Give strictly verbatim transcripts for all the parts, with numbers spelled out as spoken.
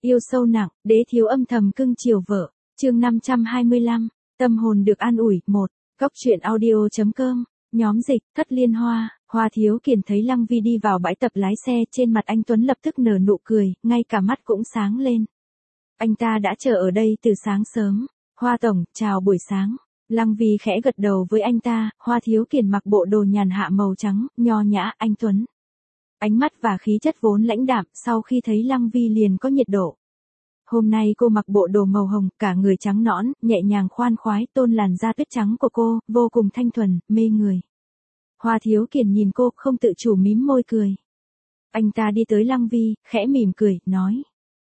Yêu sâu nặng, đế thiếu âm thầm cưng chiều vợ. Chương năm trăm hai mươi lăm, tâm hồn được an ủi. Một. Góc truyện audio chấm com. Nhóm dịch, Thất Liên Hoa. Hoa Thiếu Kiền thấy Lăng Vi đi vào bãi tập lái xe, trên mặt anh Tuấn lập tức nở nụ cười, ngay cả mắt cũng sáng lên. Anh ta đã chờ ở đây từ sáng sớm. Hoa tổng, chào buổi sáng. Lăng Vi khẽ gật đầu với anh ta. Hoa Thiếu Kiền mặc bộ đồ nhàn hạ màu trắng, nho nhã. Anh Tuấn, ánh mắt và khí chất vốn lãnh đạm, sau khi thấy Lăng Vi liền có nhiệt độ. Hôm nay cô mặc bộ đồ màu hồng, cả người trắng nõn, nhẹ nhàng khoan khoái, tôn làn da tuyết trắng của cô, vô cùng thanh thuần, mê người. Hoa Thiếu Kiền nhìn cô, không tự chủ mím môi cười. Anh ta đi tới Lăng Vi, khẽ mỉm cười, nói.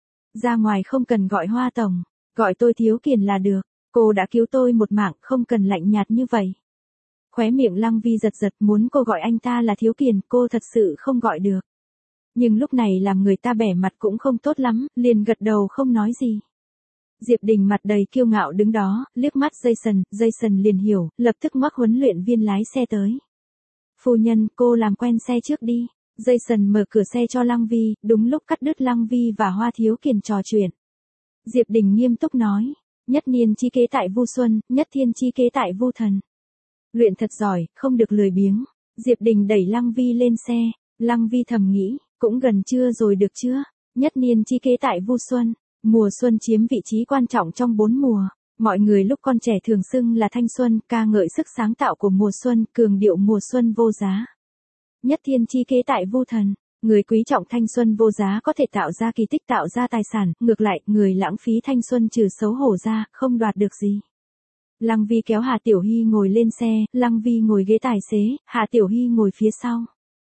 Ra ngoài không cần gọi Hoa tổng, gọi tôi Thiếu Kiền là được, cô đã cứu tôi một mạng, không cần lạnh nhạt như vậy. Khóe miệng Lăng Vi giật giật, muốn cô gọi anh ta là Thiếu Kiền, cô thật sự không gọi được. Nhưng lúc này làm người ta bẻ mặt cũng không tốt lắm, liền gật đầu không nói gì. Diệp Đình mặt đầy kiêu ngạo đứng đó, liếc mắt Jason, Jason liền hiểu, lập tức ngoắc huấn luyện viên lái xe tới. Phu nhân, cô làm quen xe trước đi. Jason mở cửa xe cho Lăng Vi, đúng lúc cắt đứt Lăng Vi và Hoa Thiếu Kiền trò chuyện. Diệp Đình nghiêm túc nói, nhất niên chi kế tại Vu Xuân, nhất thiên chi kế tại Vu Thần. Luyện thật giỏi, không được lười biếng. Diệp Đình đẩy Lăng Vi lên xe. Lăng Vi thầm nghĩ, cũng gần trưa rồi được chưa? Nhất niên chi kế tại Vu Xuân. Mùa xuân chiếm vị trí quan trọng trong bốn mùa. Mọi người lúc còn trẻ thường xưng là thanh xuân, ca ngợi sức sáng tạo của mùa xuân, cường điệu mùa xuân vô giá. Nhất thiên chi kế tại Vu Thần. Người quý trọng thanh xuân vô giá có thể tạo ra kỳ tích, tạo ra tài sản, ngược lại, người lãng phí thanh xuân trừ xấu hổ ra, không đoạt được gì. Lăng Vi kéo Hà Tiểu Hy ngồi lên xe, Lăng Vi ngồi ghế tài xế, Hà Tiểu Hy ngồi phía sau.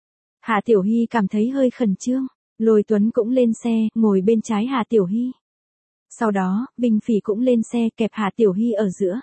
Hà Tiểu Hy cảm thấy hơi khẩn trương, Lôi Tuấn cũng lên xe, ngồi bên trái Hà Tiểu Hy. Sau đó, Vinh Phỉ cũng lên xe, kẹp Hà Tiểu Hy ở giữa.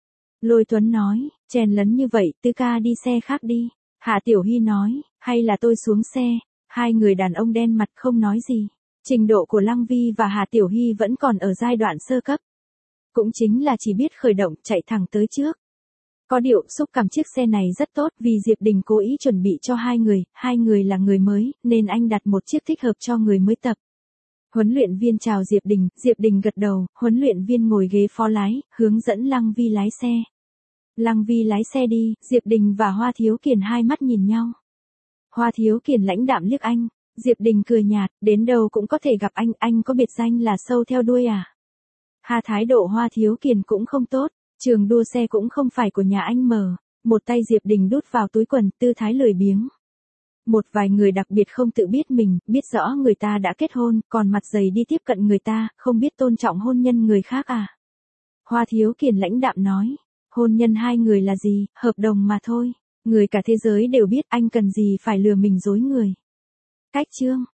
Lôi Tuấn nói, chèn lấn như vậy, Tư ca đi xe khác đi. Hà Tiểu Hy nói, hay là tôi xuống xe. Hai người đàn ông đen mặt không nói gì. Trình độ của Lăng Vi và Hà Tiểu Hy vẫn còn ở giai đoạn sơ cấp. Cũng chính là chỉ biết khởi động, chạy thẳng tới trước. Có điều, xúc cảm chiếc xe này rất tốt, vì Diệp Đình cố ý chuẩn bị cho hai người, hai người là người mới, nên anh đặt một chiếc thích hợp cho người mới tập. Huấn luyện viên chào Diệp Đình, Diệp Đình gật đầu, huấn luyện viên ngồi ghế phó lái, hướng dẫn Lăng Vi lái xe. Lăng Vi lái xe đi, Diệp Đình và Hoa Thiếu Kiền hai mắt nhìn nhau. Hoa Thiếu Kiền lãnh đạm liếc anh, Diệp Đình cười nhạt, đến đâu cũng có thể gặp anh, anh có biệt danh là sâu theo đuôi à? Hà thái độ Hoa Thiếu Kiền cũng không tốt, trường đua xe cũng không phải của nhà anh mở, một tay Diệp Đình đút vào túi quần, tư thái lười biếng. Một vài người đặc biệt không tự biết mình, biết rõ người ta đã kết hôn, còn mặt dày đi tiếp cận người ta, không biết tôn trọng hôn nhân người khác à? Hoa Thiếu Kiền lãnh đạm nói, hôn nhân hai người là gì, hợp đồng mà thôi. Người cả thế giới đều biết, anh cần gì phải lừa mình dối người. Cách chương,